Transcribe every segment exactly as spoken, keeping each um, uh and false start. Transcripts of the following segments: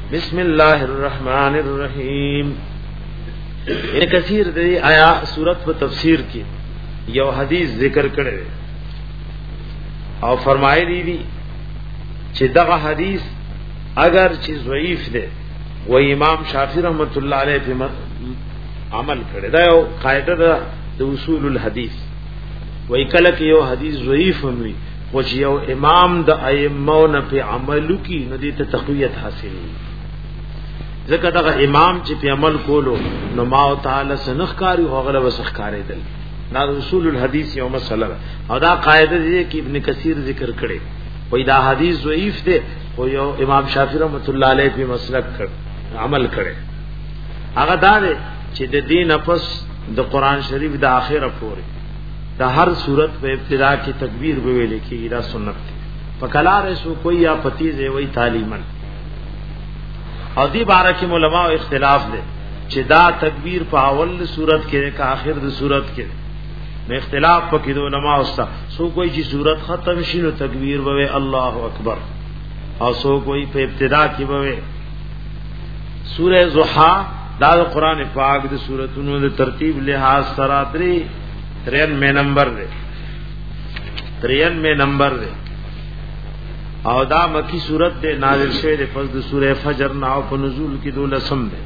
بسم الله الرحمن الرحیم. ابن کثیر د آیا سورۃ په تفسیر کې یو حدیث ذکر کړی او فرمایلی دي چې دغه حدیث اگر چې ضعیف دی و امام شافعی رحمت الله علیه په عمل کړی دا یو قاعده ده د اصول الحدیث. وای کله کې یو حدیث ضعیف وي خو چې یو امام د ائمه نه په عملو کې نه دي ته تقویت حاصلې ځکه دا امام چې په عمل کولو نو ما تعالی سنخکاری هغه وسخکاری دل دا اصول الحدیث یو مسله او دا قاعده دي چې ابن کثیر ذکر کړي وای دا حدیث ضعیف دی خو یو امام شافعی رحمت الله علیه په مسلک عمل کړي هغه دا دی چې د دین پس د قران شریف د اخره پورې د هر صورت په ابتدا کې تکبیر به ویل کېږي دا سنت دی په کلار سو کوئی یا پتی دی وای تعلیمن او دی بارے کې علماء اختلاف دي چې دا تکبیر په اول صورت کې کا اخر د صورت کې نو اختلاف پکې د علماء اوسه سو کوئی چې صورت ختم شي نو تکبیر وې الله اکبر او سو کوئی په ابتدا کې وې سورہ ضحا دا قرآن پاک د سوراتونو د ترتیب لحاظ سره درې ترانوے نمبر دی ترانوے نمبر دی او دا مکی صورت دے نازل شوه دے پس د سورہ فجر ناو په نزول کې دولسم دے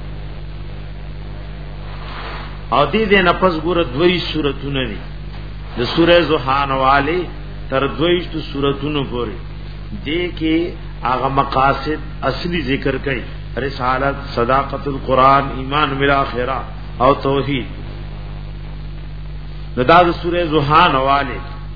او دې دې نفس ګور دوی سورتونه دي د سورہ ضحا والی تر دوی تو سورتونو پورې دې کې هغه مقاصد اصلي ذکر کړي رسالت صداقت القرآن ایمان بالآخرہ او توحید نو دا د سورہ ضحا والی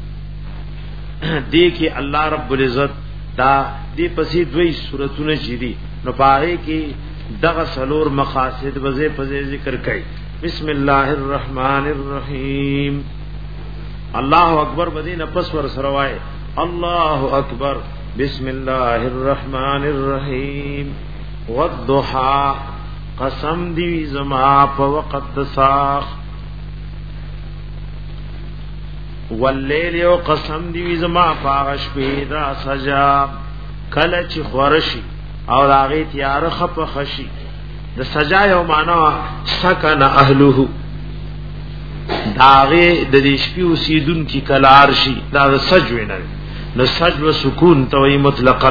دې کې الله رب العزت دا دی پسې دوی سورتونه چې دي نو پاره کې دغه سلور مقاصد وځي پځې ذکر کړي. بسم الله الرحمن الرحیم. الله اکبر بدی نفس ور سروای الله اکبر. بسم الله الرحمن الرحیم. والضحى قسم دی زما په وقت د ساخ واللیل یو قسم دی زما پاغش پیدا سجا کله چې خورشي او راغی تیار خپ خشي د سجا یو معنا سکن اهله داغه د دې شپې اوسیدون کی کلار شي دا سجو نه نو سجو سکون توي مطلقاً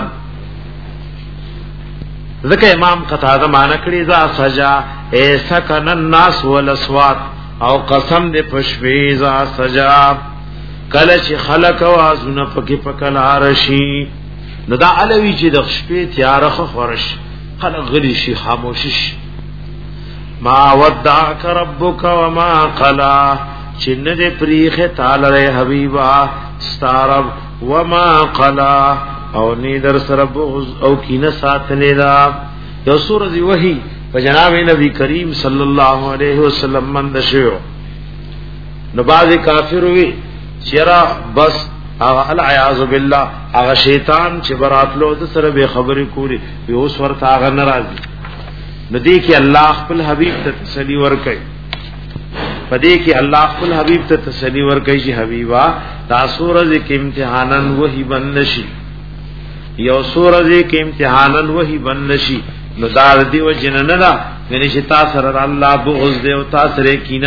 ځکه امام قتاده معنا کړی ذا سجا اے سکن الناس والاصوات او قسم دې پښوی ذا سجا کله چې خلق اوازونه پکې پکل عرشی نو دا علوی چې د شپې تیار خورش خلق غلی شي خاموش ما ودعك ربك وما قلا چې نه دې پریخه تعالی حبیبا ستارب وما قلا او نی در سره بغض او کینه ساتنه دا یو سورۃ وحی په جناب نبی کریم صلی الله علیه وسلم من دشو نو باز کافر وی چرا بس العیاذ بالله هغه شیطان چې براتلو د سره به خبرې کولی به اوس ورته هغه ناراضي ندی کې الله خپل حبیب ته تسلی ورکړي پدې کې الله خپل حبیب ته تسلی ورکړي چې حبیبا دا سورې کې امتحانن وਹੀ بنشي یو سورې کې امتحانن وਹੀ بنشي نو دا دی و جنن نه غني چې تاسو سره الله بغض دی او تاسو سره کینه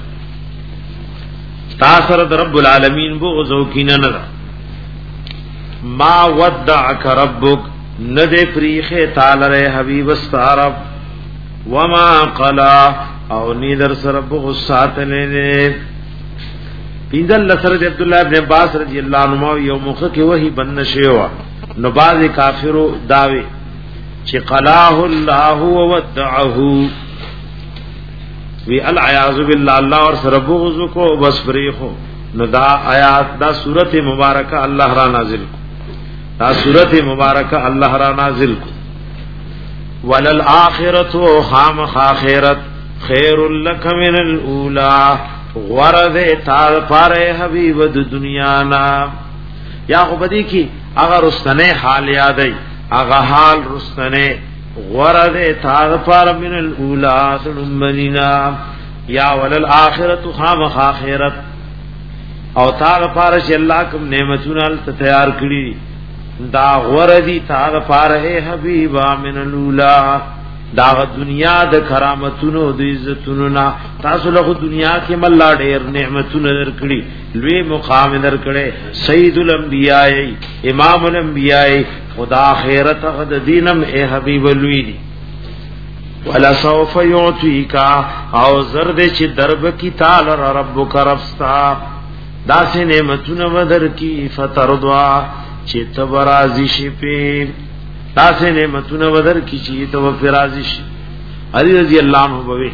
تاسو رب العالمین بغض او کینه نه ما ودعك ربك ندې پریخه تعالی حبیب استعرب وما قلا او نیدر سره بغض ساتنه نه پیدل لسر عبد الله ابن عباس رضی الله عنهما یو مخه کې وਹੀ بن شیوا نو باز کافرو داوی چې قلاه الله وودعه وی العیاذ بالله الله اور سره بغض کو بس فریخو نو دا آیات دا سورۃ مبارکہ الله را نازل کو دا سورۃ مبارکہ الله را نازل کو وللآخرۃ خام خاخرت خیر لک من الاولى غرض تار پر حبیب د دنیا نا یا غبدی کی اگر رستنه حال یادای اغه حال رستنه غرض تار پر من الاولى سنمنینا یا وللآخرۃ خام خاخرت او تار پر چې الله کوم نعمتونه ال تیار کړی دا غوردی تا دا پاره حبیبا من الاولا دا دنیا د کرامتونو د عزتونو نا تاسو له دنیا کې مله ډېر نعمتونه درکړي لوی مقام درکړي سید الانبیاء امام الانبیاء خدا خیرت غد دینم اے حبیب لوی دی ولا سوف یعطیک او زرد چې درب کی تعالی ربک ربستا دا سه نعمتونه ودر کی فترضوا چې تبرازی شي په تاسو نعمتونه ودر کی چې تو فرازی شي علی رضی اللہ عنہ بوي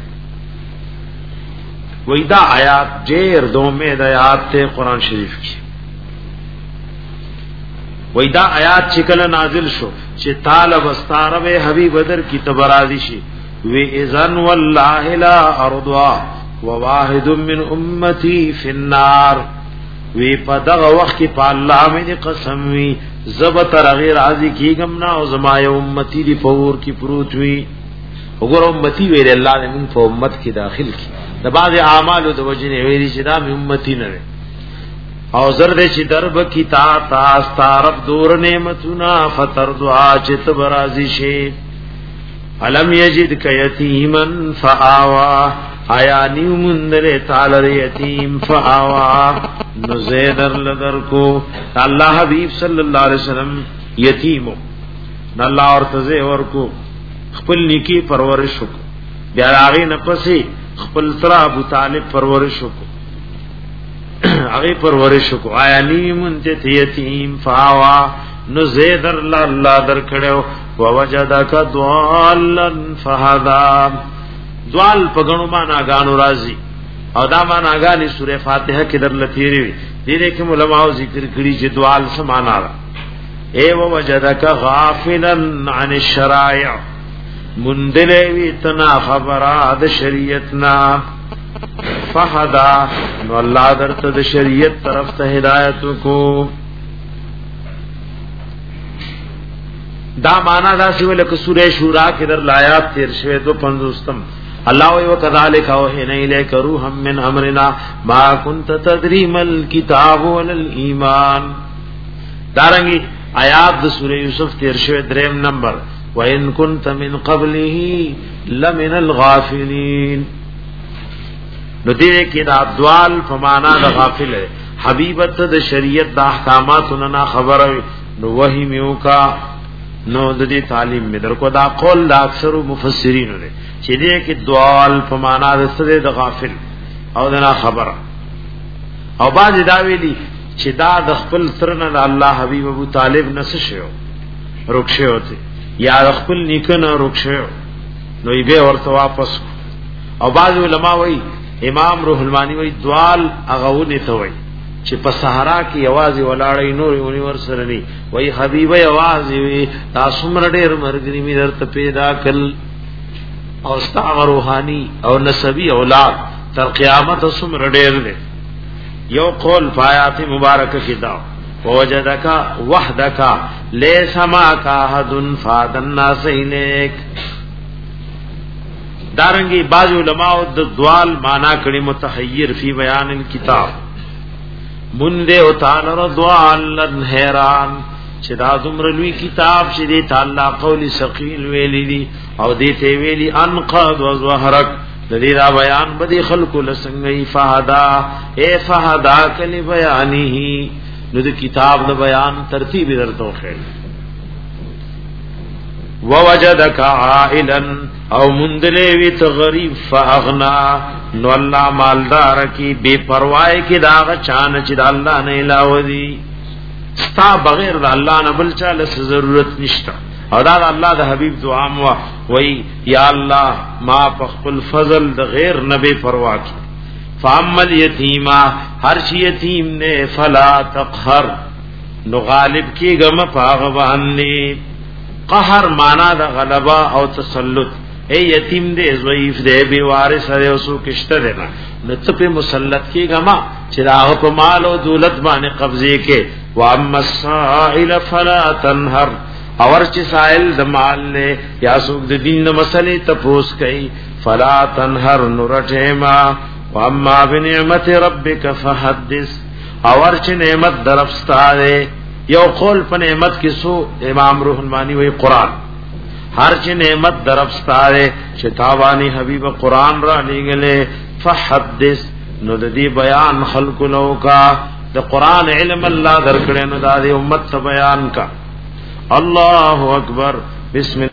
وېدا آیات ډېر دومه د آیات ته قران شریف کې وېدا آیات چې کله نازل شو چې طالب استارب حبیب بدر کی تبرازی شي وی اذن والله لا ارضا وواحد من امتی فی النار وی په دغه وخت کې په الله مې قسم وی زبت غیر راضی کیګم نا او زما یو امتی دی پور کی پروت وی وګوره امتی ویل الله دې موږ په امت کې داخل کی د بعض اعمال د وجنه ویلي چې دا مې امتی نه او زر دې چې درب کی تا تا ستارب دور نعمتنا فتر دعا چت برازی شی علم یجد کیتیمن فآوا آیا نیو مندر تعالی یتیم فآوا نو زیدر لدر کو اللہ حبیب صلی اللہ علیہ وسلم یتیمو نو اللہ ورتزے ورکو خپل نیکی پرورش کو بیا آغی نپسی خپل ترا ابو طالب پرورش کو آغی پرورش کو آیا نیو مندر یتیم فآوا نو زیدر اللہ در کڑیو ووجدک دوالن فہدا دوال پغنو معنا غانو راضی او دا معنا غانی سوره فاتحه کې در لتیری وی دې کې علماء ذکر کړي چې دوال سمانا را اے وجدک غافلا عن الشرائع مندلوی تنا خبرات شریعتنا فهدا نو الله درته د شریعت طرف ته هدایت کو دا معنا دا سی ولکه سوره شورا کې در لایات تیر شوه دو پنځوستم اللہ وکذالک اوحینا الیک روحا من امرنا ما کنت تدری مل کتاب والایمان دارنگی آیات د سورہ یوسف تیر شوه دریم نمبر وان کنت من قبله لمن الغافلین نو دې کې دا دوال فمانا د غافل ہے حبیبت د شریعت د احکاماتو نه خبر نو وحی میو کا نو د دې تعلیم می در کو دا قول دا اکثر مفسرین لري چې دې کې دوال په معنا د سره د غافل او د نه خبر او باز دا ویلي چې دا د خپل سرنه د الله حبیب ابو طالب نس شو رخصه ہوتے یا د خپل نیکنه رخصه نو یې به ورته واپس او باز علماء وایي امام روح المانی وایي دوال هغه ته وایي چې په صحرا کې یوازې ولاړې نور ونی ور سره ني وای حبیب یوازې وي تاسو مر ډېر مرګري می درته پیدا کړ او استغفر روحاني او نسبی اولاد تر قیامت سمر ډېر دي یو قول پایات مبارک کې دا وجدک وحدک ليس ما کا حد فاد الناس الیک دارنګي بعض علماء د دوال معنا کړي متحیر فی بیان الکتاب منده او تعالی رضوان حیران چې دا زمر لوی کتاب چې دی تعالی قول ثقيل ویلی دی او دې ته ویلی انقاد و ظهرک د دې را بیان بدی خلق لسنګي فهدا اے فهدا کلی بیانه نو د کتاب د بیان ترتیب درته خیر ووجدک عائلا او مندلوی تغریب فاغنا نو الله مالدار کی بے پروايي کی داغ چان چې د الله نه علاوه دي ستا بغیر د الله نه بل چا له ضرورت نشته او دا الله د حبیب دعا مو وای یا الله ما په خپل فضل د غیر نبی پروا کی فامل یتیما هر شی یتیم نے فلا تقهر نو غالب کی غم پاغ باندې قهر معنا د غلبا او تسلط اے یتیم دے ضعیف دے بے وارث ہے اوسو کشته دے نا نت په مسلط کی غما چې راغ په مال او دولت باندې قبضه کې واما السائل فلا تنهر اور چې سائل د مال له یا سوق د دین د مسلې تپوس کوي فلا تنهر نورته ما واما بنعمت ربک فحدث اور چې نعمت درفستاره یو قول په نعمت کې سو امام روح المانی وی قران هر چې نعمت درفستاره چې تاوانی حبیب قران را لګلې فحدث نو د دې بیان خلق لو کا د قران علم الله درکړې نو د امت ته بیان کا. الله اکبر. بسم